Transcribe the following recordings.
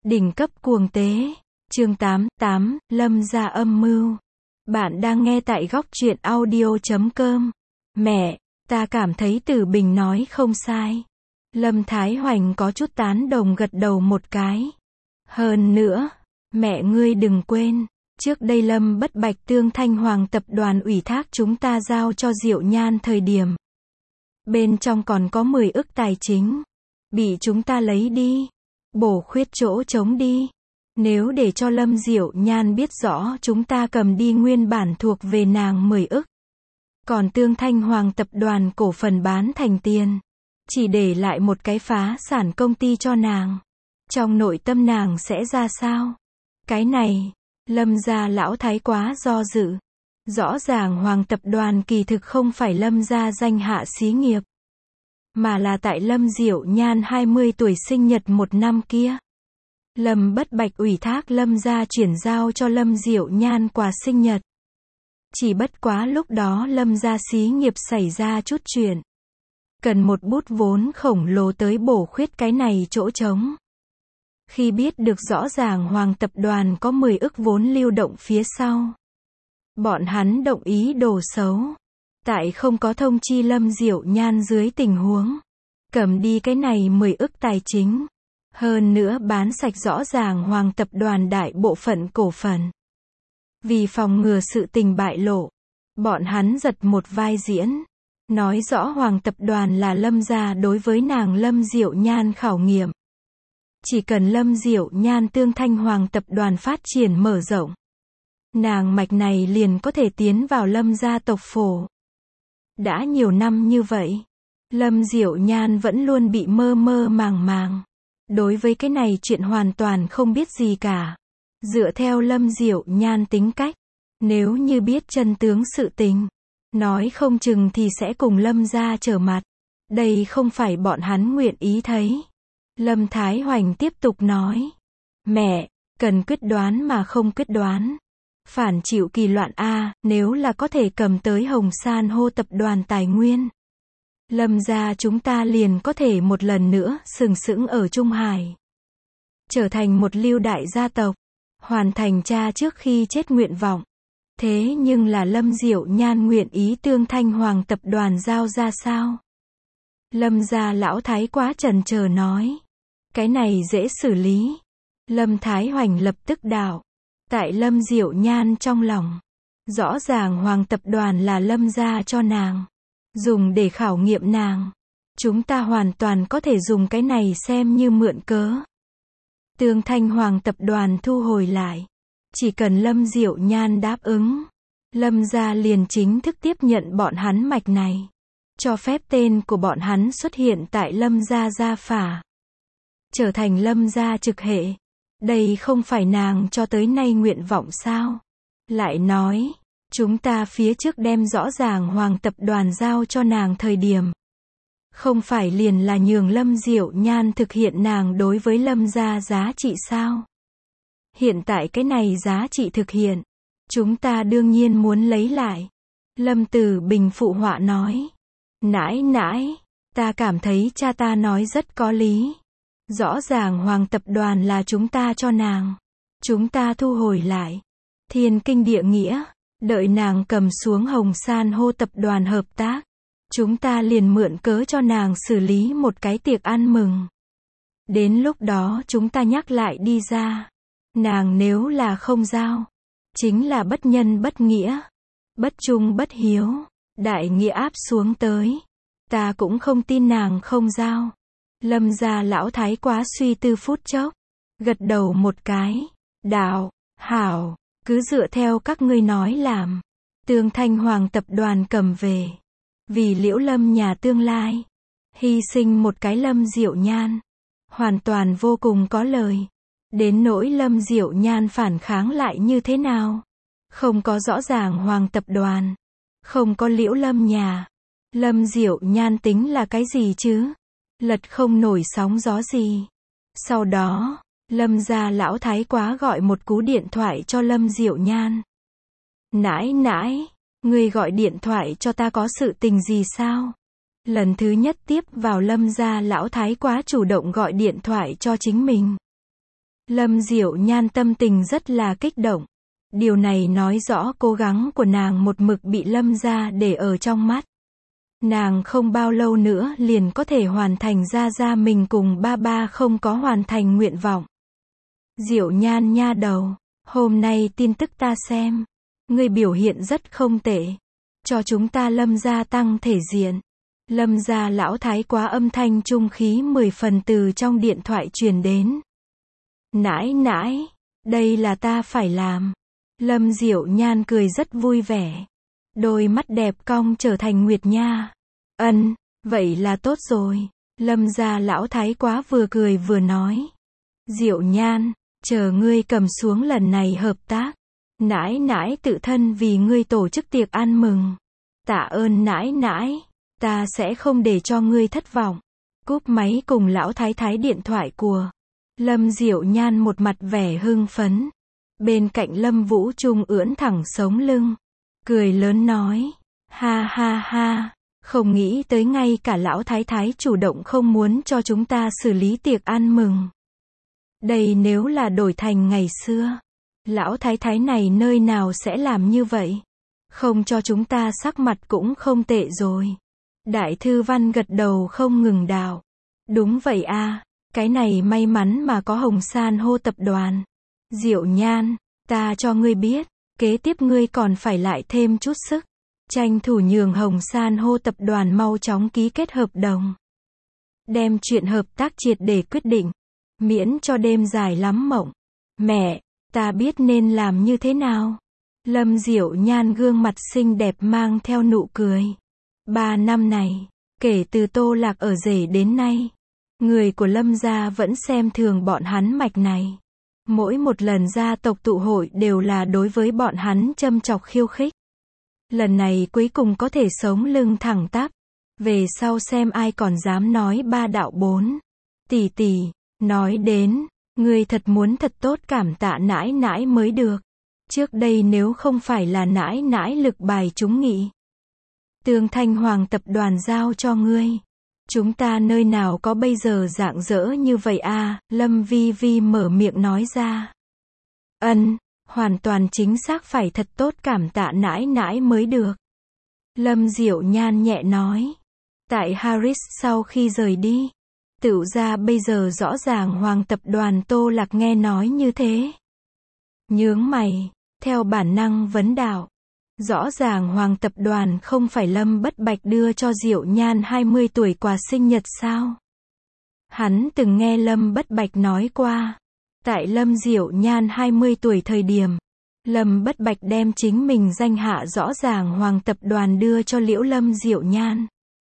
Đỉnh cấp cuồng tế. Chương 8, Lâm gia âm mưu. Bạn đang nghe tại góc truyện audio.com. Mẹ, ta cảm thấy Tử Bình nói không sai. Lâm Thái Hoành có chút tán đồng gật đầu một cái. Hơn nữa, mẹ ngươi đừng quên, trước đây Lâm Bất Bạch Tương Thanh Hoàng tập đoàn ủy thác chúng ta giao cho Diệu Nhan thời điểm. Bên trong còn có 10 ức tài chính. Bị chúng ta lấy đi. Bổ khuyết chỗ trống đi. Nếu để cho Lâm Diệu Nhan biết rõ chúng ta cầm đi nguyên bản thuộc về nàng 10 ức. Còn Tương Thanh Hoàng tập đoàn cổ phần bán thành tiền. Chỉ để lại một cái phá sản công ty cho nàng. Trong nội tâm nàng sẽ ra sao? Cái này, Lâm gia lão thái quá do dự. Rõ ràng Hoàng tập đoàn kỳ thực không phải Lâm gia danh hạ xí nghiệp. Mà là tại Lâm Diệu Nhan 20 tuổi sinh nhật một năm kia. Lâm Bất Bạch ủy thác Lâm gia chuyển giao cho Lâm Diệu Nhan quà sinh nhật. Chỉ bất quá lúc đó Lâm gia xí nghiệp xảy ra chút chuyện. Cần một bút vốn khổng lồ tới bổ khuyết cái này chỗ trống. Khi biết được rõ ràng Hoàng tập đoàn có 10 ức vốn lưu động phía sau. Bọn hắn động ý đồ xấu. Tại không có thông chi Lâm Diệu Nhan dưới tình huống. Cầm đi cái này 10 ức tài chính. Hơn nữa bán sạch rõ ràng Hoàng tập đoàn đại bộ phận cổ phần. Vì phòng ngừa sự tình bại lộ. Bọn hắn giật một vai diễn. Nói rõ Hoàng tập đoàn là Lâm gia đối với nàng Lâm Diệu Nhan khảo nghiệm. Chỉ cần Lâm Diệu Nhan Tương Thanh Hoàng tập đoàn phát triển mở rộng. Nàng mạch này liền có thể tiến vào Lâm gia tộc phổ. Đã nhiều năm như vậy. Lâm Diệu Nhan vẫn luôn bị mơ mơ màng màng. Đối với cái này chuyện hoàn toàn không biết gì cả. Dựa theo Lâm Diệu Nhan tính cách. Nếu như biết chân tướng sự tình. Nói không chừng thì sẽ cùng Lâm gia trở mặt. Đây không phải bọn hắn nguyện ý thấy. Lâm Thái Hoành tiếp tục nói. Mẹ, cần quyết đoán mà không quyết đoán. Phản chịu kỳ loạn A, nếu là có thể cầm tới Hồng San hô tập đoàn tài nguyên. Lâm gia chúng ta liền có thể một lần nữa sừng sững ở Trung Hải. Trở thành một lưu đại gia tộc. Hoàn thành cha trước khi chết nguyện vọng. Thế nhưng là Lâm Diệu Nhan nguyện ý Tương Thanh Hoàng tập đoàn giao ra sao? Lâm gia lão thái quá chần chờ nói. Cái này dễ xử lý. Lâm Thái Hoành lập tức đạo. Tại Lâm Diệu Nhan trong lòng. Rõ ràng Hoàng tập đoàn là Lâm gia cho nàng. Dùng để khảo nghiệm nàng. Chúng ta hoàn toàn có thể dùng cái này xem như mượn cớ. Tương Thanh Hoàng tập đoàn thu hồi lại. Chỉ cần Lâm Diệu Nhan đáp ứng. Lâm gia liền chính thức tiếp nhận bọn hắn mạch này. Cho phép tên của bọn hắn xuất hiện tại Lâm gia gia phả. Trở thành Lâm gia trực hệ. Đây không phải nàng cho tới nay nguyện vọng sao? Lại nói, chúng ta phía trước đem rõ ràng Hoàng tập đoàn giao cho nàng thời điểm. Không phải liền là nhường Lâm Diệu Nhan thực hiện nàng đối với Lâm gia giá trị sao? Hiện tại cái này giá trị thực hiện. Chúng ta đương nhiên muốn lấy lại. Lâm Tử Bình phụ họa nói. Nãi, ta cảm thấy cha ta nói rất có lý. Rõ ràng Hoàng tập đoàn là chúng ta cho nàng. Chúng ta thu hồi lại. Thiên kinh địa nghĩa. Đợi nàng cầm xuống Hồng San hô tập đoàn hợp tác. Chúng ta liền mượn cớ cho nàng xử lý một cái tiệc ăn mừng. Đến lúc đó chúng ta nhắc lại đi ra. Nàng nếu là không giao. Chính là bất nhân bất nghĩa. Bất trung bất hiếu. Đại nghĩa áp xuống tới. Ta cũng không tin nàng không giao. Lâm gia lão thái quá suy tư phút chốc. Gật đầu một cái. Đạo, hảo, cứ dựa theo các ngươi nói làm. Tương Thanh Hoàng tập đoàn cầm về. Vì Liễu Lâm nhà tương lai. Hy sinh một cái Lâm Diệu Nhan. Hoàn toàn vô cùng có lời. Đến nỗi Lâm Diệu Nhan phản kháng lại như thế nào? Không có rõ ràng Hoàng tập đoàn. Không có Liễu Lâm nhà. Lâm Diệu Nhan tính là cái gì chứ? Lật không nổi sóng gió gì. Sau đó, Lâm gia lão thái quá gọi một cú điện thoại cho Lâm Diệu Nhan. Nãi, ngươi gọi điện thoại cho ta có sự tình gì sao? Lần thứ nhất tiếp vào Lâm gia lão thái quá chủ động gọi điện thoại cho chính mình. Lâm Diệu Nhan tâm tình rất là kích động. Điều này nói rõ cố gắng của nàng một mực bị Lâm gia để ở trong mắt. Nàng không bao lâu nữa liền có thể hoàn thành ra mình cùng ba ba không có hoàn thành nguyện vọng. Diệu Nhan nha đầu, hôm nay tin tức ta xem, ngươi biểu hiện rất không tệ, cho chúng ta Lâm gia tăng thể diện. Lâm gia lão thái quá âm thanh trung khí 10 phần từ trong điện thoại truyền đến. Nãi nãi, đây là ta phải làm. Lâm Diệu Nhan cười rất vui vẻ. Đôi mắt đẹp cong trở thành nguyệt nha. Vậy là tốt rồi. Lâm gia lão thái quá vừa cười vừa nói. Diệu Nhan, chờ ngươi cầm xuống lần này hợp tác. Nãi nãi tự thân vì ngươi tổ chức tiệc ăn mừng. Tạ ơn nãi nãi, ta sẽ không để cho ngươi thất vọng. Cúp máy cùng lão thái thái điện thoại của. Lâm Diệu Nhan một mặt vẻ hưng phấn. Bên cạnh Lâm Vũ Trung ưỡn thẳng sống lưng. Cười lớn nói. Ha ha ha, không nghĩ tới ngay cả lão thái thái chủ động không muốn cho chúng ta xử lý tiệc ăn mừng. Đây nếu là đổi thành ngày xưa, lão thái thái này nơi nào sẽ làm như vậy? Không cho chúng ta sắc mặt cũng không tệ rồi. Đại Thư Văn gật đầu không ngừng đạo. Đúng vậy a, cái này may mắn mà có Hồng San hô tập đoàn. Diệu Nhan, ta cho ngươi biết, kế tiếp ngươi còn phải lại thêm chút sức. Tranh thủ nhường Hồng San hô tập đoàn mau chóng ký kết hợp đồng. Đem chuyện hợp tác triệt để quyết định. Miễn cho đêm dài lắm mộng. Mẹ, ta biết nên làm như thế nào. Lâm Diệu Nhan gương mặt xinh đẹp mang theo nụ cười. 3 năm này, kể từ Tô Lạc ở rể đến nay, người của Lâm gia vẫn xem thường bọn hắn mạch này. Mỗi một lần gia tộc tụ hội đều là đối với bọn hắn châm chọc khiêu khích. Lần này cuối cùng có thể sống lưng thẳng tắp. Về sau xem ai còn dám nói ba đạo bốn. Tỷ tỷ, nói đến, ngươi thật muốn thật tốt cảm tạ nãi nãi mới được. Trước đây nếu không phải là nãi nãi lực bài chúng nghị. Tương Thanh Hoàng tập đoàn giao cho ngươi. Chúng ta nơi nào có bây giờ rạng rỡ như vậy a? Lâm Vi Vi mở miệng nói ra. Hoàn toàn chính xác phải thật tốt cảm tạ nãi nãi mới được. Lâm Diệu Nhan nhẹ nói. Tại Harris sau khi rời đi, tựu ra bây giờ rõ ràng Hoàng tập đoàn Tô Lạc nghe nói như thế. Nhướng mày, theo bản năng vấn đạo. Rõ ràng Hoàng tập đoàn không phải Lâm Bất Bạch đưa cho Diệu Nhan 20 tuổi quà sinh nhật sao? Hắn từng nghe Lâm Bất Bạch nói qua. Tại Lâm Diệu Nhan 20 tuổi thời điểm, Lâm Bất Bạch đem chính mình danh hạ rõ ràng Hoàng tập đoàn đưa cho Liễu Lâm Diệu Nhan.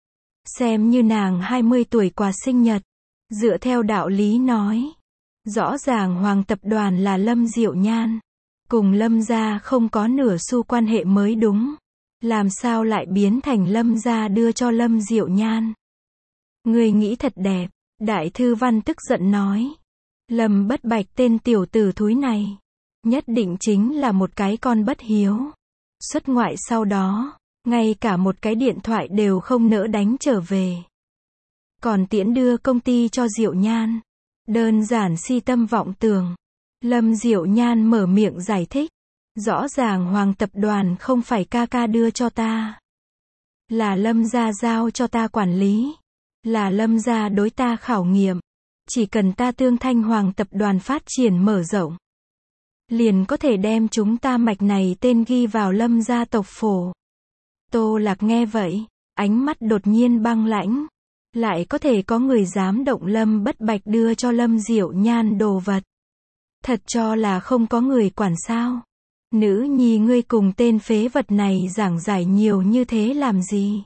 Xem như nàng 20 tuổi quà sinh nhật. Dựa theo đạo lý nói, rõ ràng Hoàng tập đoàn là Lâm Diệu Nhan. Cùng Lâm gia không có nửa xu quan hệ mới đúng. Làm sao lại biến thành Lâm gia đưa cho Lâm Diệu Nhan? Ngươi nghĩ thật đẹp. Đại Thư Văn tức giận nói. Lâm Bất Bạch tên tiểu tử thúi này, nhất định chính là một cái con bất hiếu. Xuất ngoại sau đó, ngay cả một cái điện thoại đều không nỡ đánh trở về. Còn tiễn đưa công ty cho Diệu Nhan. Đơn giản si tâm vọng tưởng. Lâm Diệu Nhan mở miệng giải thích. Rõ ràng Hoàng tập đoàn không phải ca ca đưa cho ta. Là Lâm gia giao cho ta quản lý. Là Lâm gia đối ta khảo nghiệm. Chỉ cần ta Tương Thanh Hoàng tập đoàn phát triển mở rộng, liền có thể đem chúng ta mạch này tên ghi vào Lâm gia tộc phổ. Tô Lạc nghe vậy, ánh mắt đột nhiên băng lãnh. Lại có thể có người dám động Lâm Bất Bạch đưa cho Lâm Diệu Nhan đồ vật. Thật cho là không có người quản sao? Nữ nhi ngươi cùng tên phế vật này giảng giải nhiều như thế làm gì?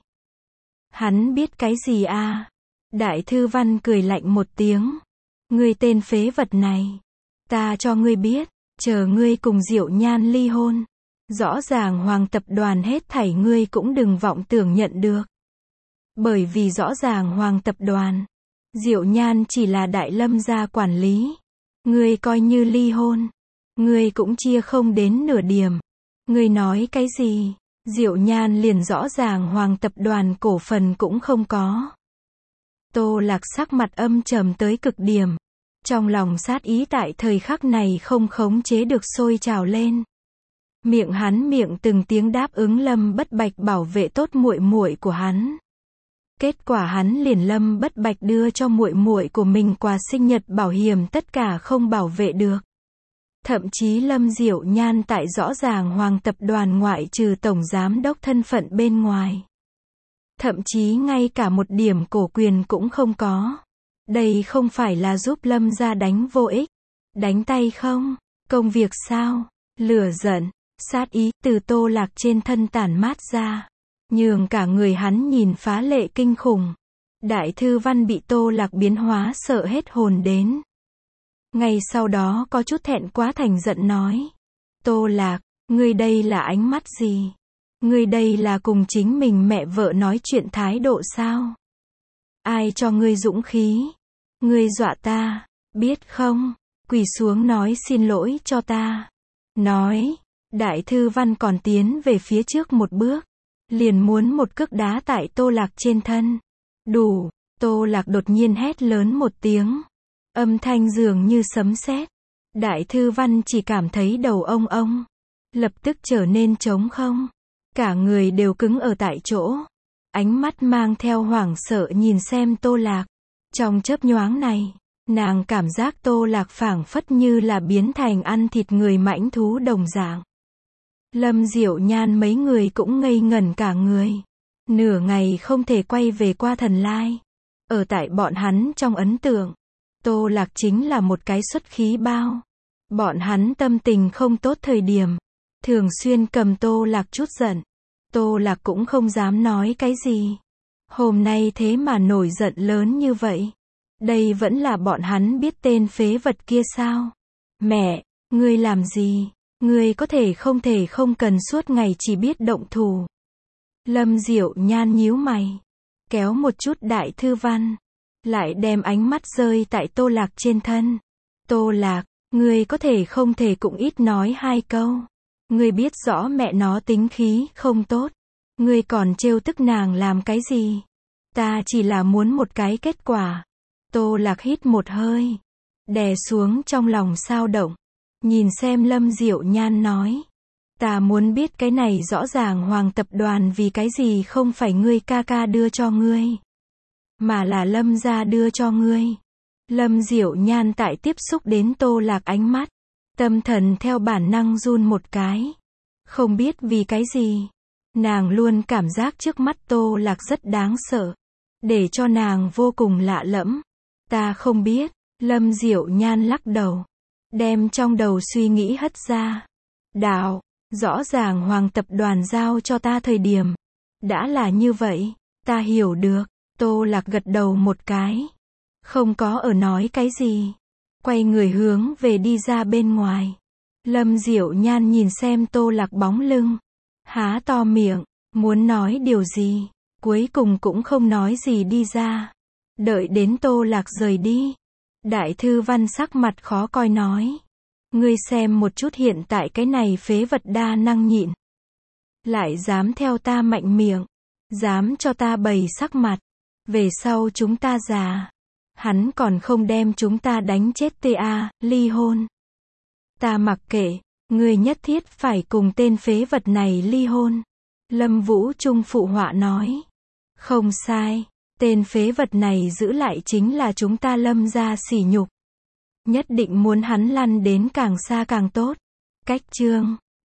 Hắn biết cái gì a? Đại Thư Văn cười lạnh một tiếng. Ngươi tên phế vật này, ta cho ngươi biết, chờ ngươi cùng Diệu Nhan ly hôn, rõ ràng Hoàng tập đoàn hết thảy ngươi cũng đừng vọng tưởng nhận được. Bởi vì rõ ràng Hoàng tập đoàn, Diệu Nhan chỉ là Đại Lâm gia quản lý. Ngươi coi như ly hôn, ngươi cũng chia không đến nửa điểm. Ngươi nói cái gì? Diệu Nhan liền rõ ràng Hoàng tập đoàn cổ phần cũng không có. Tô Lạc sắc mặt âm trầm tới cực điểm. Trong lòng sát ý tại thời khắc này không khống chế được sôi trào lên. Miệng hắn miệng từng tiếng đáp ứng Lâm Bất Bạch bảo vệ tốt muội muội của hắn. Kết quả hắn liền Lâm Bất Bạch đưa cho muội muội của mình quà sinh nhật bảo hiểm tất cả không bảo vệ được. Thậm chí Lâm Diệu Nhan tại rõ ràng Hoàng tập đoàn ngoại trừ tổng giám đốc thân phận bên ngoài. Thậm chí ngay cả một điểm cổ quyền cũng không có. Đây không phải là giúp Lâm gia đánh vô ích. Đánh tay không? Công việc sao? Lửa giận, sát ý từ Tô Lạc trên thân tản mát ra. Nhường cả người hắn nhìn phá lệ kinh khủng. Đại Thư Văn bị Tô Lạc biến hóa sợ hết hồn đến. Ngay sau đó có chút thẹn quá thành giận nói. Tô Lạc, ngươi đây là ánh mắt gì? Ngươi đây là cùng chính mình mẹ vợ nói chuyện thái độ sao? Ai cho ngươi dũng khí? Ngươi dọa ta, biết không? Quỳ xuống nói xin lỗi cho ta. Nói, Đại Thư Văn còn tiến về phía trước một bước. Liền muốn một cước đá tại Tô Lạc trên thân. Đủ, Tô Lạc đột nhiên hét lớn một tiếng. Âm thanh dường như sấm sét. Đại Thư Văn chỉ cảm thấy đầu ông. Lập tức trở nên trống không. Cả người đều cứng ở tại chỗ. Ánh mắt mang theo hoảng sợ nhìn xem Tô Lạc. Trong chớp nhoáng này, nàng cảm giác Tô Lạc phảng phất như là biến thành ăn thịt người mãnh thú đồng dạng. Lâm Diệu Nhan mấy người cũng ngây ngẩn cả người. Nửa ngày không thể quay về qua thần lai. Ở tại bọn hắn trong ấn tượng, Tô Lạc chính là một cái xuất khí bao. Bọn hắn tâm tình không tốt thời điểm, thường xuyên cầm Tô Lạc chút giận. Tô Lạc cũng không dám nói cái gì. Hôm nay thế mà nổi giận lớn như vậy. Đây vẫn là bọn hắn biết tên phế vật kia sao? Mẹ, ngươi làm gì? Ngươi có thể không cần suốt ngày chỉ biết động thủ. Lâm Diệu Nhan nhíu mày, kéo một chút Đại Thư Văn, lại đem ánh mắt rơi tại Tô Lạc trên thân. Tô Lạc, ngươi có thể cũng ít nói hai câu. Ngươi biết rõ mẹ nó tính khí không tốt. Ngươi còn trêu tức nàng làm cái gì? Ta chỉ là muốn một cái kết quả. Tô Lạc hít một hơi, đè xuống trong lòng sao động. Nhìn xem Lâm Diệu Nhan nói. Ta muốn biết cái này rõ ràng Hoàng tập đoàn vì cái gì không phải ngươi ca ca đưa cho ngươi. Mà là Lâm gia đưa cho ngươi. Lâm Diệu Nhan tại tiếp xúc đến Tô Lạc ánh mắt. Tâm thần theo bản năng run một cái. Không biết vì cái gì. Nàng luôn cảm giác trước mắt Tô Lạc rất đáng sợ. Để cho nàng vô cùng lạ lẫm. Ta không biết. Lâm Diệu Nhan lắc đầu. Đem trong đầu suy nghĩ hất ra. Đạo, rõ ràng Hoàng tập đoàn giao cho ta thời điểm. Đã là như vậy, ta hiểu được. Tô Lạc gật đầu một cái. Không có ở nói cái gì. Quay người hướng về đi ra bên ngoài. Lâm Diệu Nhan nhìn xem Tô Lạc bóng lưng. Há to miệng, muốn nói điều gì. Cuối cùng cũng không nói gì đi ra. Đợi đến Tô Lạc rời đi. Đại Thư Văn sắc mặt khó coi nói. Ngươi xem một chút hiện tại cái này phế vật đa năng nhịn. Lại dám theo ta mạnh miệng. Dám cho ta bày sắc mặt. Về sau chúng ta già. Hắn còn không đem chúng ta đánh chết ly hôn. Ta mặc kệ. Ngươi nhất thiết phải cùng tên phế vật này ly hôn. Lâm Vũ Trung phụ họa nói. Không sai. Tên phế vật này giữ lại chính là chúng ta Lâm gia sỉ nhục. Nhất định muốn hắn lăn đến càng xa càng tốt. Cách chương